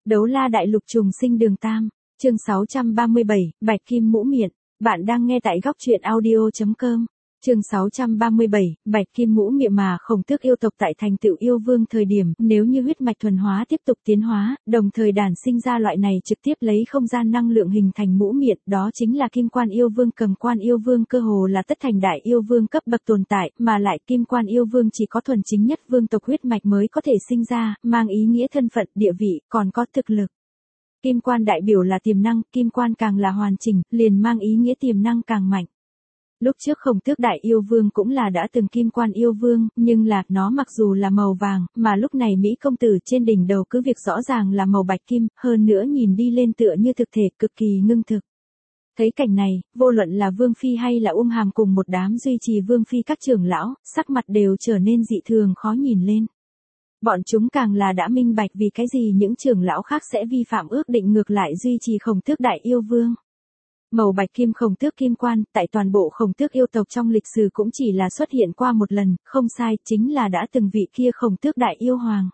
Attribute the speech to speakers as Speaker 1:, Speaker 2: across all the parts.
Speaker 1: Đấu la đại lục trùng sinh đường tam, chương 637, Bạch Kim mũ miệng. Bạn đang nghe tại góc truyện audio.com. Chương 637, Bạch Kim mũ miệng. Mà Khổng Tước yêu tộc tại thành tựu yêu vương thời điểm, nếu như huyết mạch thuần hóa tiếp tục tiến hóa, đồng thời đản sinh ra loại này trực tiếp lấy không gian năng lượng hình thành mũ miệng, đó chính là Kim Quan yêu vương. Cầm Quan yêu vương cơ hồ là tất thành đại yêu vương cấp bậc tồn tại, mà lại Kim Quan yêu vương chỉ có thuần chính nhất vương tộc huyết mạch mới có thể sinh ra, mang ý nghĩa thân phận, địa vị, còn có thực lực. Kim Quan đại biểu là tiềm năng, Kim Quan càng là hoàn chỉnh, liền mang ý nghĩa tiềm năng càng mạnh. Lúc trước Khổng Tước đại yêu vương cũng là đã từng Kim Quan yêu vương, nhưng là, nó mặc dù là màu vàng, mà lúc này Mỹ công tử trên đỉnh đầu cứ việc rõ ràng là màu bạch kim, hơn nữa nhìn đi lên tựa như thực thể cực kỳ ngưng thực. Thấy cảnh này, vô luận là Vương Phi hay là Hàm cùng một đám duy trì Vương Phi các trưởng lão, sắc mặt đều trở nên dị thường khó nhìn lên. Bọn chúng càng là đã minh bạch vì cái gì những trưởng lão khác sẽ vi phạm ước định ngược lại duy trì Khổng Tước đại yêu vương. Màu bạch kim Khổng Tước Kim Quan, tại toàn bộ Khổng Tước yêu tộc trong lịch sử cũng chỉ là xuất hiện qua một lần, không sai, chính là đã từng vị kia Khổng Tước đại yêu hoàng.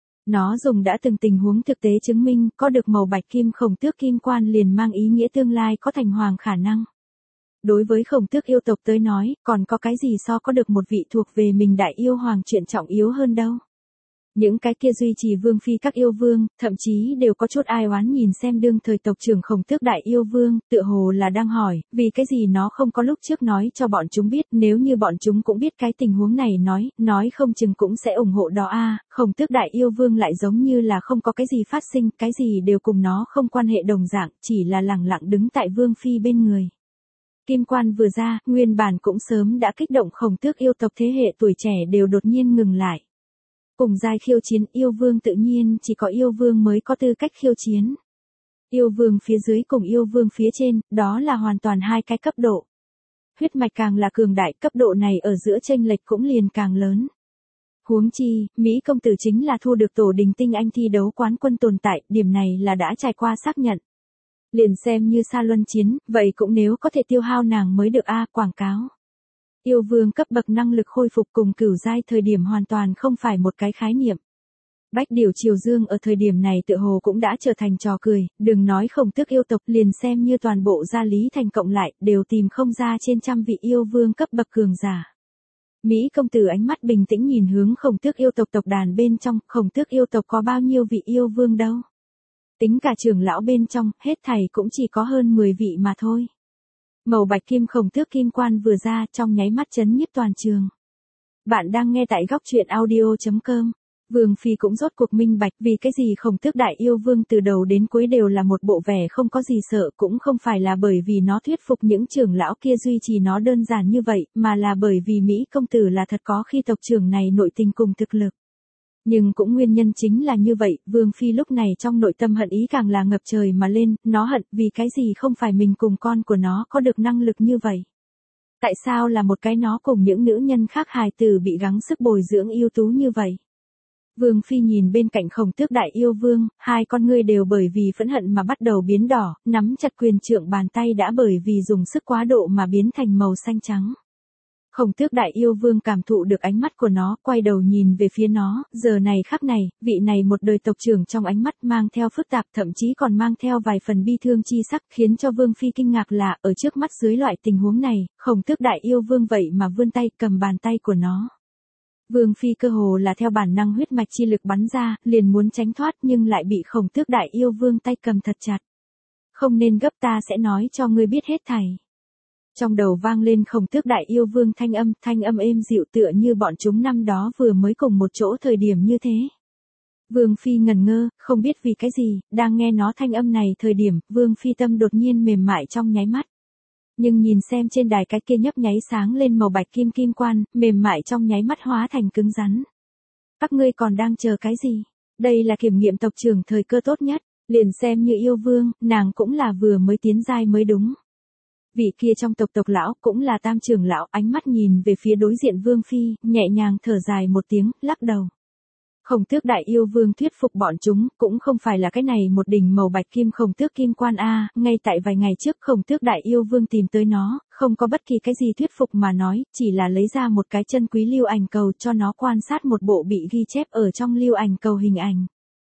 Speaker 1: Nó dùng đã từng tình huống thực tế chứng minh, có được màu bạch kim Khổng Tước Kim Quan liền mang ý nghĩa tương lai có thành hoàng khả năng. Đối với Khổng Tước yêu tộc tới nói, còn có cái gì so có được một vị thuộc về mình đại yêu hoàng chuyện trọng yếu hơn đâu. Những cái kia duy trì Vương Phi các yêu vương, thậm chí đều có chút ai oán nhìn xem đương thời tộc trưởng Khổng Tước đại yêu vương, tựa hồ là đang hỏi, vì cái gì nó không có lúc trước nói cho bọn chúng biết, nếu như bọn chúng cũng biết cái tình huống này nói không chừng cũng sẽ ủng hộ đó a. Khổng Tước đại yêu vương lại giống như là không có cái gì phát sinh, cái gì đều cùng nó không quan hệ đồng dạng, chỉ là lẳng lặng đứng tại Vương Phi bên người. Kim Quan vừa ra, nguyên bản cũng sớm đã kích động Khổng Tước yêu tộc thế hệ tuổi trẻ đều đột nhiên ngừng lại. Cùng giai khiêu chiến yêu vương tự nhiên chỉ có yêu vương mới có tư cách khiêu chiến. Yêu vương phía dưới cùng yêu vương phía trên, đó là hoàn toàn hai cái cấp độ. Huyết mạch càng là cường đại, cấp độ này ở giữa chênh lệch cũng liền càng lớn. Huống chi, Mỹ công tử chính là thu được tổ đình tinh anh thi đấu quán quân tồn tại, điểm này là đã trải qua xác nhận. Liền xem như Sa Luân chiến, vậy cũng nếu có thể tiêu hao nàng mới được quảng cáo. Yêu vương cấp bậc năng lực khôi phục cùng cửu giai thời điểm hoàn toàn không phải một cái khái niệm. Bách Điểu Triều Dương ở thời điểm này tựa hồ cũng đã trở thành trò cười, đừng nói Khổng Tước yêu tộc liền xem như toàn bộ gia Lý Thành cộng lại, đều tìm không ra trên trăm vị yêu vương cấp bậc cường giả. Mỹ công tử ánh mắt bình tĩnh nhìn hướng Khổng Tước yêu tộc tộc đàn bên trong, Khổng Tước yêu tộc có bao nhiêu vị yêu vương đâu. Tính cả trưởng lão bên trong, hết thảy cũng chỉ có hơn 10 vị mà thôi. Màu bạch kim Khổng Tước Kim Quan vừa ra trong nháy mắt chấn nhiếp toàn trường. Bạn đang nghe tại góc truyện audio.com. Vương Phi cũng rốt cuộc minh bạch vì cái gì Khổng Tước đại yêu vương từ đầu đến cuối đều là một bộ vẻ không có gì sợ, cũng không phải là bởi vì nó thuyết phục những trưởng lão kia duy trì nó đơn giản như vậy, mà là bởi vì Mỹ công tử là thật có khi tộc trưởng này nội tình cùng thực lực. Nhưng cũng nguyên nhân chính là như vậy, Vương Phi lúc này trong nội tâm hận ý càng là ngập trời mà lên, nó hận vì cái gì không phải mình cùng con của nó có được năng lực như vậy. Tại sao là một cái nó cùng những nữ nhân khác hài tử bị gắng sức bồi dưỡng ưu tú như vậy. Vương Phi nhìn bên cạnh Khổng Tước đại yêu vương, hai con ngươi đều bởi vì phẫn hận mà bắt đầu biến đỏ, nắm chặt quyền trượng bàn tay đã bởi vì dùng sức quá độ mà biến thành màu xanh trắng. Khổng Tước đại yêu vương cảm thụ được ánh mắt của nó, quay đầu nhìn về phía nó, giờ này khắc này, vị này một đời tộc trưởng trong ánh mắt mang theo phức tạp thậm chí còn mang theo vài phần bi thương chi sắc, khiến cho Vương Phi kinh ngạc là, ở trước mắt dưới loại tình huống này, Khổng Tước đại yêu vương vậy mà vươn tay cầm bàn tay của nó. Vương Phi cơ hồ là theo bản năng huyết mạch chi lực bắn ra, liền muốn tránh thoát nhưng lại bị Khổng Tước đại yêu vương tay cầm thật chặt. Không nên gấp, ta sẽ nói cho ngươi biết hết thảy. Trong đầu vang lên Khổng Tước đại yêu vương thanh âm êm dịu tựa như bọn chúng năm đó vừa mới cùng một chỗ thời điểm như thế. Vương Phi ngẩn ngơ, không biết vì cái gì, đang nghe nó thanh âm này thời điểm, Vương Phi tâm đột nhiên mềm mại trong nháy mắt. Nhưng nhìn xem trên đài cái kia nhấp nháy sáng lên màu bạch kim kim quan, mềm mại trong nháy mắt hóa thành cứng rắn. Các ngươi còn đang chờ cái gì? Đây là kiểm nghiệm tộc trưởng thời cơ tốt nhất, liền xem như yêu vương, nàng cũng là vừa mới tiến giai mới đúng. Vị kia trong tộc lão cũng là tam trưởng lão, ánh mắt nhìn về phía đối diện Vương Phi, nhẹ nhàng thở dài một tiếng, lắc đầu. Khổng Tước đại yêu vương thuyết phục bọn chúng, cũng không phải là cái này một đỉnh màu bạch kim Khổng Tước Kim Quan ngay tại vài ngày trước Khổng Tước đại yêu vương tìm tới nó, không có bất kỳ cái gì thuyết phục mà nói, chỉ là lấy ra một cái chân quý lưu ảnh cầu cho nó quan sát một bộ bị ghi chép ở trong lưu ảnh cầu hình ảnh.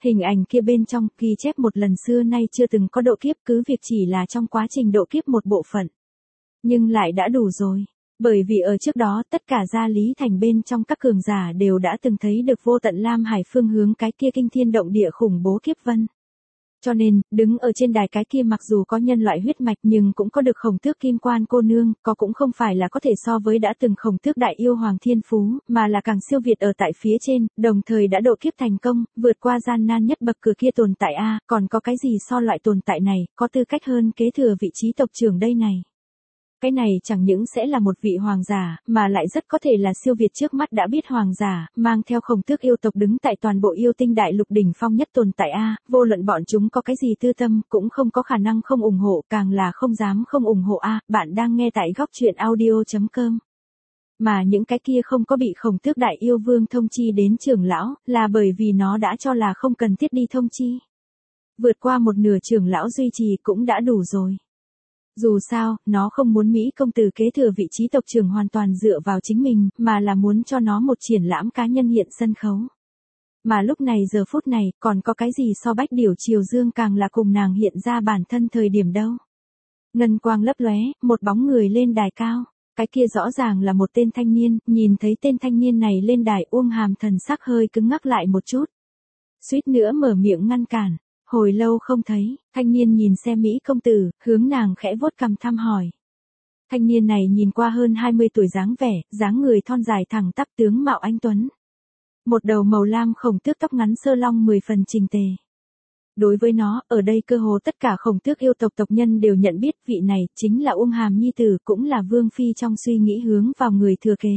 Speaker 1: Hình ảnh kia bên trong ghi chép một lần xưa nay chưa từng có độ kiếp, cứ việc chỉ là trong quá trình độ kiếp một bộ phận. Nhưng lại đã đủ rồi. Bởi vì ở trước đó tất cả gia Lý Thành bên trong các cường giả đều đã từng thấy được vô tận Lam Hải phương hướng cái kia kinh thiên động địa khủng bố kiếp vân. Cho nên, đứng ở trên đài cái kia mặc dù có nhân loại huyết mạch nhưng cũng có được Khổng Tước Kim Quan cô nương, có cũng không phải là có thể so với đã từng Khổng Tước Đại Yêu Hoàng Thiên Phú, mà là càng siêu việt ở tại phía trên, đồng thời đã độ kiếp thành công, vượt qua gian nan nhất bậc cửa kia tồn tại a, còn có cái gì so loại tồn tại này, có tư cách hơn kế thừa vị trí tộc trưởng đây này. Cái này chẳng những sẽ là một vị hoàng giả, mà lại rất có thể là siêu việt trước mắt đã biết hoàng giả, mang theo Khổng Tước yêu tộc đứng tại toàn bộ yêu tinh đại lục đỉnh phong nhất tồn tại a, vô luận bọn chúng có cái gì tư tâm, cũng không có khả năng không ủng hộ, càng là không dám không ủng hộ a. Bạn đang nghe tại góc truyện audio.com. Mà những cái kia không có bị Khổng Tước Đại Yêu Vương thông chi đến trưởng lão, là bởi vì nó đã cho là không cần thiết đi thông chi. Vượt qua một nửa trưởng lão duy trì cũng đã đủ rồi. Dù sao, nó không muốn Mỹ công tử kế thừa vị trí tộc trưởng hoàn toàn dựa vào chính mình, mà là muốn cho nó một triển lãm cá nhân hiện sân khấu. Mà lúc này giờ phút này, còn có cái gì so Bách Điểu Triều Dương càng là cùng nàng hiện ra bản thân thời điểm đâu. Ngân quang lấp lóe, một bóng người lên đài cao. Cái kia rõ ràng là một tên thanh niên, nhìn thấy tên thanh niên này lên đài Uông Hàm thần sắc hơi cứng ngắc lại một chút. Suýt nữa mở miệng ngăn cản. Hồi lâu không thấy, thanh niên nhìn xem Mỹ công tử, hướng nàng khẽ vuốt cằm thăm hỏi. Thanh niên này nhìn qua hơn 20 tuổi dáng vẻ, dáng người thon dài thẳng tắp tướng mạo anh tuấn. Một đầu màu lam Khổng Tước tóc ngắn sơ long 10 phần chỉnh tề. Đối với nó, ở đây cơ hồ tất cả Khổng Tước yêu tộc tộc nhân đều nhận biết vị này chính là Uông Hàm nhi tử, cũng là Vương Phi trong suy nghĩ hướng vào người thừa kế.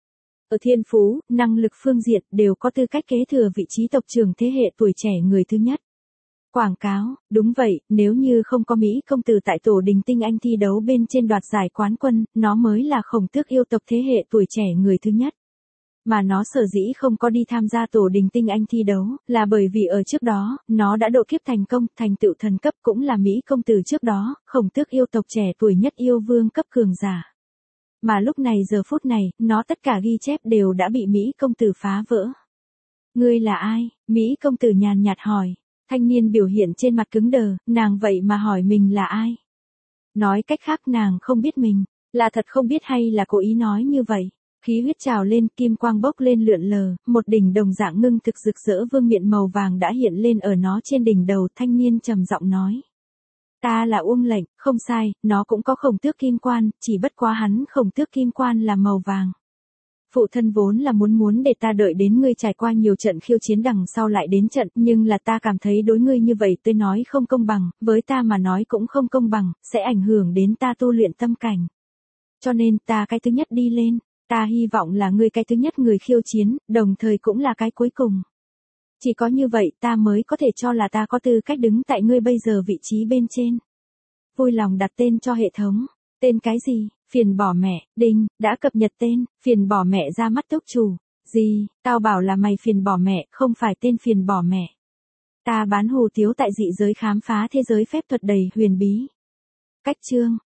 Speaker 1: Ở thiên phú, năng lực phương diện đều có tư cách kế thừa vị trí tộc trưởng thế hệ tuổi trẻ người thứ nhất. Quảng cáo, đúng vậy, nếu như không có Mỹ công tử tại tổ đình tinh anh thi đấu bên trên đoạt giải quán quân, nó mới là Khổng Tước yêu tộc thế hệ tuổi trẻ người thứ nhất. Mà nó sở dĩ không có đi tham gia tổ đình tinh anh thi đấu, là bởi vì ở trước đó, nó đã độ kiếp thành công, thành tựu thần cấp cũng là Mỹ công tử trước đó, Khổng Tước yêu tộc trẻ tuổi nhất yêu vương cấp cường giả. Mà lúc này giờ phút này, nó tất cả ghi chép đều đã bị Mỹ công tử phá vỡ. Ngươi là ai? Mỹ công tử nhàn nhạt hỏi. Thanh niên biểu hiện trên mặt cứng đờ, nàng vậy mà hỏi mình là ai? Nói cách khác nàng không biết mình, là thật không biết hay là cố ý nói như vậy. Khí huyết trào lên, kim quang bốc lên lượn lờ, một đỉnh đồng dạng ngưng thực rực rỡ vương miện màu vàng đã hiện lên ở nó trên đỉnh đầu. Thanh niên trầm giọng nói. Ta là Uông Lệnh, không sai, nó cũng có Khổng Tước Kim Quan, chỉ bất quá hắn Khổng Tước Kim Quan là màu vàng. Phụ thân vốn là muốn để ta đợi đến ngươi trải qua nhiều trận khiêu chiến đằng sau lại đến trận, nhưng là ta cảm thấy đối ngươi như vậy tôi nói không công bằng, với ta mà nói cũng không công bằng, sẽ ảnh hưởng đến ta tu luyện tâm cảnh. Cho nên ta cái thứ nhất đi lên, ta hy vọng là ngươi cái thứ nhất người khiêu chiến, đồng thời cũng là cái cuối cùng. Chỉ có như vậy ta mới có thể cho là ta có tư cách đứng tại ngươi bây giờ vị trí bên trên. Vui lòng đặt tên cho hệ thống. Tên cái gì? Phiền bỏ mẹ, đinh, đã cập nhật tên, phiền bỏ mẹ ra mắt túc chủ. Gì, tao bảo là mày phiền bỏ mẹ, không phải tên phiền bỏ mẹ. Ta bán hủ tiếu tại dị giới khám phá thế giới phép thuật đầy huyền bí. Cách chương.